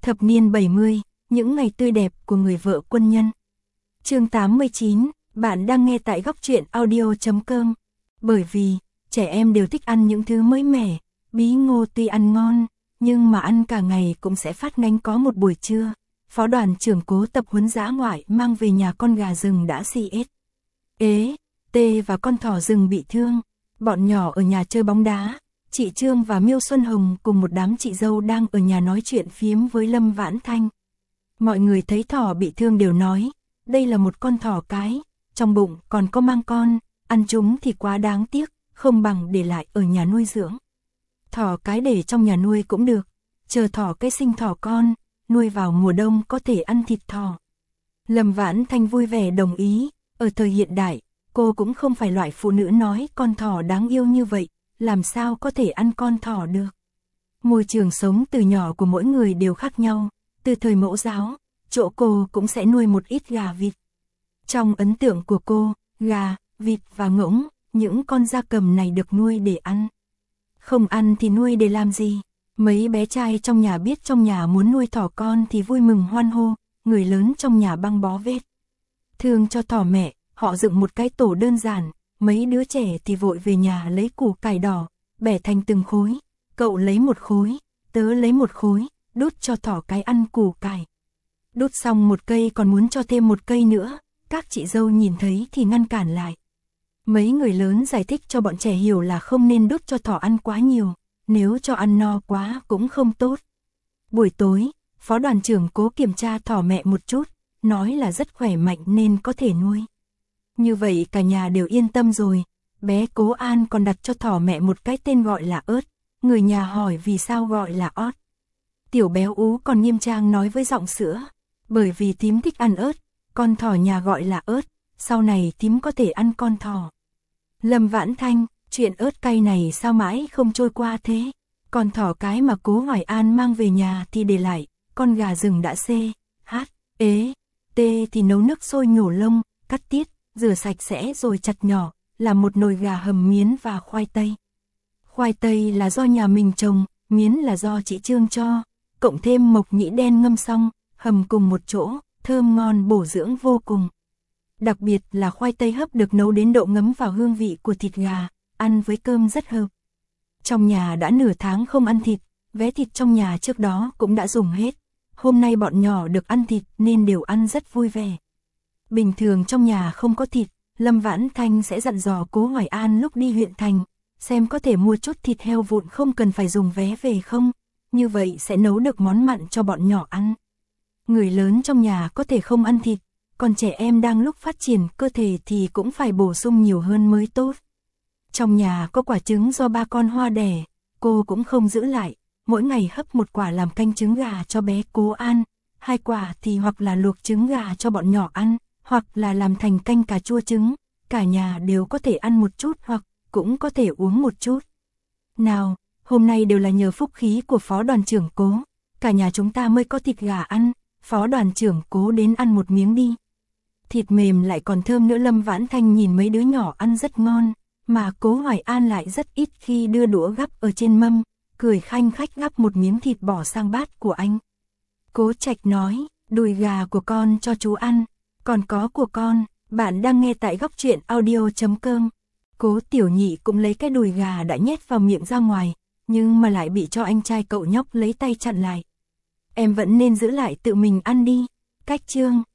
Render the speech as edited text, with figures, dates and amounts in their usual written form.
Thập niên 70, những ngày tươi đẹp của người vợ quân nhân. Chương 89, bạn đang nghe tại góc truyện audio.com. Bởi vì, trẻ em đều thích ăn những thứ mới mẻ, bí ngô tuy ăn ngon, nhưng mà ăn cả ngày cũng sẽ phát ngánh có một buổi trưa. Phó đoàn trưởng Cố tập huấn dã ngoại mang về nhà con gà rừng đã CS. Tê và con thỏ rừng bị thương. Bọn nhỏ ở nhà chơi bóng đá. Chị Trương và Miêu Xuân Hồng cùng một đám chị dâu đang ở nhà nói chuyện phiếm với Lâm Vãn Thanh. Mọi người thấy thỏ bị thương đều nói, đây là một con thỏ cái, trong bụng còn có mang con, ăn chúng thì quá đáng tiếc, không bằng để lại ở nhà nuôi dưỡng. Thỏ cái để trong nhà nuôi cũng được, chờ thỏ cái sinh thỏ con, nuôi vào mùa đông có thể ăn thịt thỏ. Lâm Vãn Thanh vui vẻ đồng ý, ở thời hiện đại, cô cũng không phải loại phụ nữ nói con thỏ đáng yêu như vậy, làm sao có thể ăn con thỏ được. Môi trường sống từ nhỏ của mỗi người đều khác nhau, từ thời mẫu giáo, chỗ cô cũng sẽ nuôi một ít gà vịt. Trong ấn tượng của cô, gà, vịt và ngỗng, những con gia cầm này được nuôi để ăn. Không ăn thì nuôi để làm gì? Mấy bé trai trong nhà biết trong nhà muốn nuôi thỏ con thì vui mừng hoan hô, người lớn trong nhà băng bó vết thương cho thỏ mẹ, họ dựng một cái tổ đơn giản, mấy đứa trẻ thì vội về nhà lấy củ cải đỏ, bẻ thành từng khối, cậu lấy một khối, tớ lấy một khối, đút cho thỏ cái ăn củ cải. Đút xong một cây còn muốn cho thêm một cây nữa, các chị dâu nhìn thấy thì ngăn cản lại. Mấy người lớn giải thích cho bọn trẻ hiểu là không nên đút cho thỏ ăn quá nhiều, nếu cho ăn no quá cũng không tốt. Buổi tối, phó đoàn trưởng Cố kiểm tra thỏ mẹ một chút, nói là rất khỏe mạnh nên có thể nuôi. Như vậy cả nhà đều yên tâm rồi, bé Cố An còn đặt cho thỏ mẹ một cái tên gọi là ớt, người nhà hỏi vì sao gọi là ót. Tiểu béo ú còn nghiêm trang nói với giọng sữa, bởi vì thím thích ăn ớt, con thỏ nhà gọi là ớt, sau này thím có thể ăn con thỏ. Lâm Vãn Thanh, chuyện ớt cay này sao mãi không trôi qua thế, con thỏ cái mà Cố Hoài An mang về nhà thì để lại, con gà rừng đã thì nấu nước sôi nhổ lông, cắt tiết, rửa sạch sẽ rồi chặt nhỏ, làm một nồi gà hầm miến và khoai tây. Khoai tây là do nhà mình trồng, miến là do chị Trương cho, cộng thêm mộc nhĩ đen ngâm xong, hầm cùng một chỗ, thơm ngon bổ dưỡng vô cùng. Đặc biệt là khoai tây hấp được nấu đến độ ngấm vào hương vị của thịt gà, ăn với cơm rất hợp. Trong nhà đã nửa tháng không ăn thịt, vé thịt trong nhà trước đó cũng đã dùng hết. Hôm nay bọn nhỏ được ăn thịt nên đều ăn rất vui vẻ. Bình thường trong nhà không có thịt, Lâm Vãn Thanh sẽ dặn dò Cố Hoài An lúc đi huyện thành, xem có thể mua chút thịt heo vụn không cần phải dùng vé về không, như vậy sẽ nấu được món mặn cho bọn nhỏ ăn. Người lớn trong nhà có thể không ăn thịt, còn trẻ em đang lúc phát triển cơ thể thì cũng phải bổ sung nhiều hơn mới tốt. Trong nhà có quả trứng do ba con Hoa đẻ, cô cũng không giữ lại, mỗi ngày hấp một quả làm canh trứng gà cho bé Cố An, 2 quả thì hoặc là luộc trứng gà cho bọn nhỏ ăn, hoặc là làm thành canh cà chua trứng, cả nhà đều có thể ăn một chút hoặc cũng có thể uống một chút. Nào, hôm nay đều là nhờ phúc khí của phó đoàn trưởng Cố, cả nhà chúng ta mới có thịt gà ăn, phó đoàn trưởng Cố đến ăn một miếng đi. Thịt mềm lại còn thơm nữa. Lâm Vãn Thanh nhìn mấy đứa nhỏ ăn rất ngon, mà Cố Hoài An lại rất ít khi đưa đũa gắp ở trên mâm, cười khanh khách gắp một miếng thịt bỏ sang bát của anh. Cố Trạch nói, đùi gà của con cho chú ăn, còn có của con, bạn đang nghe tại góc truyện audio.com. Cố Tiểu Nhị cũng lấy cái đùi gà đã nhét vào miệng ra ngoài, nhưng mà lại bị cho anh trai cậu nhóc lấy tay chặn lại. Em vẫn nên giữ lại tự mình ăn đi. Cách Trương,